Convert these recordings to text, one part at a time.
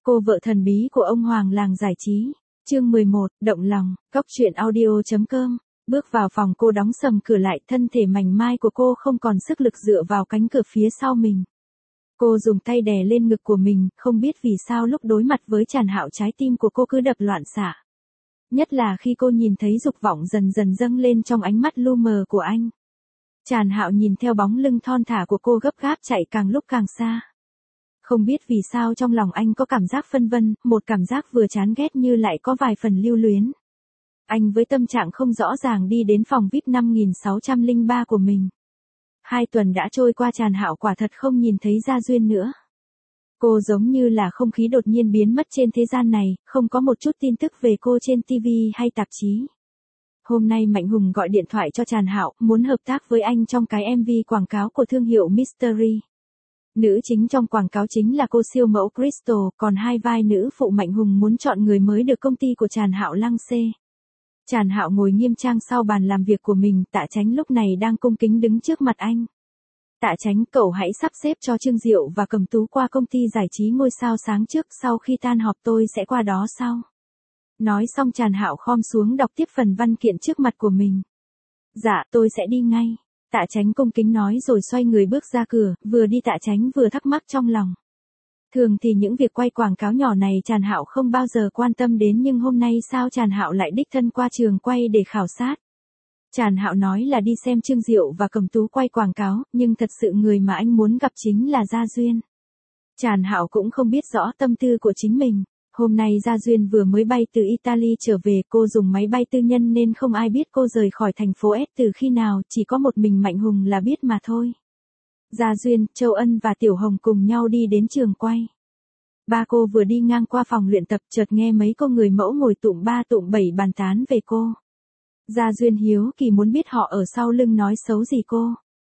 Cô vợ thần bí của ông Hoàng làng giải trí. Chương 11, động lòng, cóc truyện audio.com. Bước vào phòng cô đóng sầm cửa lại, thân thể mảnh mai của cô không còn sức lực dựa vào cánh cửa phía sau mình. Cô dùng tay đè lên ngực của mình, không biết vì sao lúc đối mặt với Tràn Hạo trái tim của cô cứ đập loạn xạ. Nhất là khi cô nhìn thấy dục vọng dần dần dâng lên trong ánh mắt lu mờ của anh. Tràn Hạo nhìn theo bóng lưng thon thả của cô gấp gáp chạy càng lúc càng xa. Không biết vì sao trong lòng anh có cảm giác phân vân, một cảm giác vừa chán ghét như lại có vài phần lưu luyến. Anh với tâm trạng không rõ ràng đi đến phòng VIP 5603 của mình. 2 tuần đã trôi qua, Tràn Hạo quả thật không nhìn thấy Gia Duyên nữa. Cô giống như là không khí đột nhiên biến mất trên thế gian này, không có một chút tin tức về cô trên TV hay tạp chí. Hôm nay Mạnh Hùng gọi điện thoại cho Tràn Hạo, muốn hợp tác với anh trong cái MV quảng cáo của thương hiệu Mystery. Nữ chính trong quảng cáo chính là cô siêu mẫu Crystal, còn 2 vai nữ phụ Mạnh Hùng muốn chọn người mới được công ty của Tràn Hạo lăng xê. Tràn Hạo ngồi nghiêm trang sau bàn làm việc của mình, Tạ Chánh lúc này đang cung kính đứng trước mặt anh. Tạ Chánh, cậu hãy sắp xếp cho Trương Diệu và Cẩm Tú qua công ty giải trí Ngôi Sao Sáng trước, sau khi tan họp tôi sẽ qua đó sau. Nói xong Tràn Hạo khom xuống đọc tiếp phần văn kiện trước mặt của mình. Dạ, tôi sẽ đi ngay. Tạ Chánh cung kính nói rồi xoay người bước ra cửa, vừa đi Tạ Chánh vừa thắc mắc trong lòng. Thường thì những việc quay quảng cáo nhỏ này Tràn Hạo không bao giờ quan tâm đến, nhưng hôm nay sao Tràn Hạo lại đích thân qua trường quay để khảo sát. Tràn Hạo nói là đi xem Trương Diệu và Cẩm Tú quay quảng cáo, nhưng thật sự người mà anh muốn gặp chính là Gia Duyên. Tràn Hạo cũng không biết rõ tâm tư của chính mình. Hôm nay Gia Duyên vừa mới bay từ Italy trở về, cô dùng máy bay tư nhân nên không ai biết cô rời khỏi thành phố S từ khi nào, chỉ có một mình Mạnh Hùng là biết mà thôi. Gia Duyên, Châu Ân và Tiểu Hồng cùng nhau đi đến trường quay. Ba cô vừa đi ngang qua phòng luyện tập, chợt nghe mấy cô người mẫu ngồi tụm 3 tụm 7 bàn tán về cô. Gia Duyên hiếu kỳ muốn biết họ ở sau lưng nói xấu gì cô.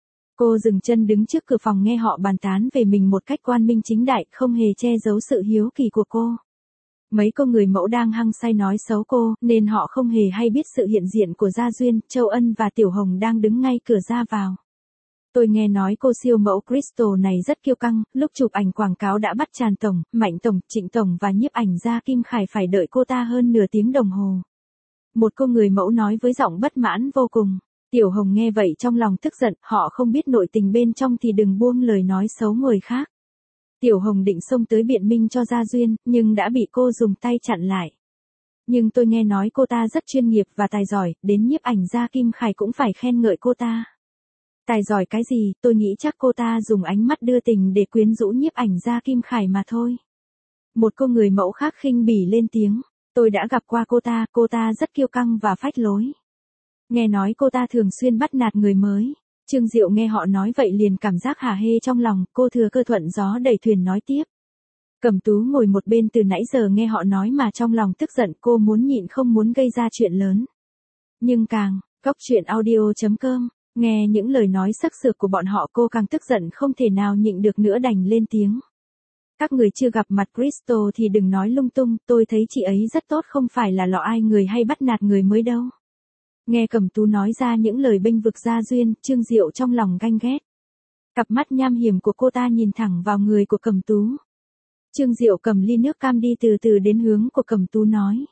Cô dừng chân đứng trước cửa phòng nghe họ bàn tán về mình một cách quang minh chính đại, không hề che giấu sự hiếu kỳ của cô. Mấy cô người mẫu đang hăng say nói xấu cô, nên họ không hề hay biết sự hiện diện của Gia Duyên, Châu Ân và Tiểu Hồng đang đứng ngay cửa ra vào. Tôi nghe nói cô siêu mẫu Crystal này rất kiêu căng, lúc chụp ảnh quảng cáo đã bắt Tràn Tổng, Mạnh Tổng, Trịnh Tổng và nhiếp ảnh gia Kim Khải phải đợi cô ta hơn nửa tiếng đồng hồ. Một cô người mẫu nói với giọng bất mãn vô cùng. Tiểu Hồng nghe vậy trong lòng tức giận, họ không biết nội tình bên trong thì đừng buông lời nói xấu người khác. Tiểu Hồng định xông tới biện minh cho Gia Duyên, nhưng đã bị cô dùng tay chặn lại. Nhưng tôi nghe nói cô ta rất chuyên nghiệp và tài giỏi, đến nhiếp ảnh gia Kim Khải cũng phải khen ngợi cô ta. Tài giỏi cái gì, tôi nghĩ chắc cô ta dùng ánh mắt đưa tình để quyến rũ nhiếp ảnh gia Kim Khải mà thôi. Một cô người mẫu khác khinh bỉ lên tiếng. Tôi đã gặp qua cô ta rất kiêu căng và phách lối. Nghe nói cô ta thường xuyên bắt nạt người mới. Trương Diệu nghe họ nói vậy liền cảm giác hả hê trong lòng, cô thừa cơ thuận gió đẩy thuyền nói tiếp. Cẩm Tú ngồi một bên từ nãy giờ nghe họ nói mà trong lòng tức giận, cô muốn nhịn không muốn gây ra chuyện lớn. Nhưng càng, cóc truyện audio.com, nghe những lời nói sắc sược của bọn họ cô càng tức giận không thể nào nhịn được nữa đành lên tiếng. Các người chưa gặp mặt Crystal thì đừng nói lung tung, tôi thấy chị ấy rất tốt không phải là lọ ai người hay bắt nạt người mới đâu. Nghe Cẩm Tú nói ra những lời bênh vực Gia Duyên, Trương Diệu trong lòng ganh ghét. Cặp mắt nham hiểm của cô ta nhìn thẳng vào người của Cẩm Tú. Trương Diệu cầm ly nước cam đi từ từ đến hướng của Cẩm Tú nói.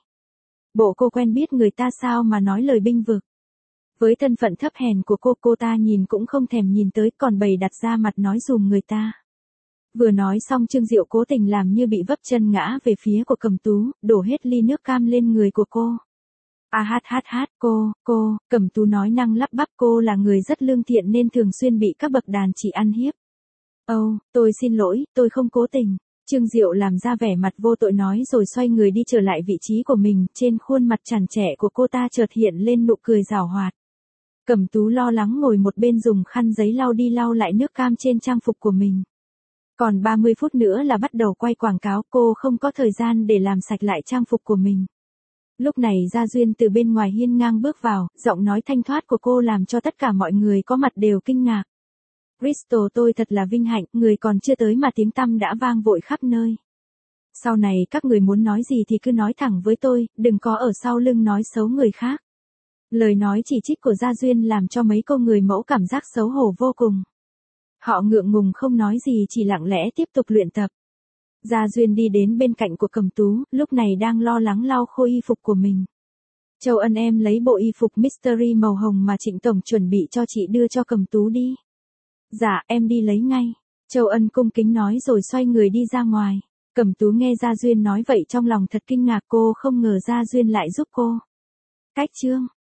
Bộ cô quen biết người ta sao mà nói lời bênh vực. Với thân phận thấp hèn của cô ta nhìn cũng không thèm nhìn tới còn bày đặt ra mặt nói dùm người ta. Vừa nói xong Trương Diệu cố tình làm như bị vấp chân ngã về phía của Cẩm Tú, đổ hết ly nước cam lên người của cô. Cẩm Tú nói năng lắp bắp, cô là người rất lương thiện nên thường xuyên bị các bậc đàn chị ăn hiếp. Tôi xin lỗi, tôi không cố tình. Trương Diệu làm ra vẻ mặt vô tội nói rồi xoay người đi trở lại vị trí của mình, trên khuôn mặt tràn trẻ của cô ta chợt hiện lên nụ cười giảo hoạt. Cẩm Tú lo lắng ngồi một bên dùng khăn giấy lau đi lau lại nước cam trên trang phục của mình. Còn 30 phút nữa là bắt đầu quay quảng cáo, cô không có thời gian để làm sạch lại trang phục của mình. Lúc này Gia Duyên từ bên ngoài hiên ngang bước vào, giọng nói thanh thoát của cô làm cho tất cả mọi người có mặt đều kinh ngạc. Crystal, tôi thật là vinh hạnh, người còn chưa tới mà tiếng tăm đã vang vội khắp nơi. Sau này các người muốn nói gì thì cứ nói thẳng với tôi, đừng có ở sau lưng nói xấu người khác. Lời nói chỉ trích của Gia Duyên làm cho mấy cô người mẫu cảm giác xấu hổ vô cùng. Họ ngượng ngùng không nói gì, chỉ lặng lẽ tiếp tục luyện tập. Gia Duyên đi đến bên cạnh của Cẩm Tú, lúc này đang lo lắng lau khô y phục của mình. Châu Ân em lấy bộ y phục mystery màu hồng mà Trịnh Tổng chuẩn bị cho chị đưa cho Cẩm Tú đi. Dạ, em đi lấy ngay. Châu Ân cung kính nói rồi xoay người đi ra ngoài. Cẩm Tú nghe Gia Duyên nói vậy trong lòng thật kinh ngạc, cô không ngờ Gia Duyên lại giúp cô. Cách chương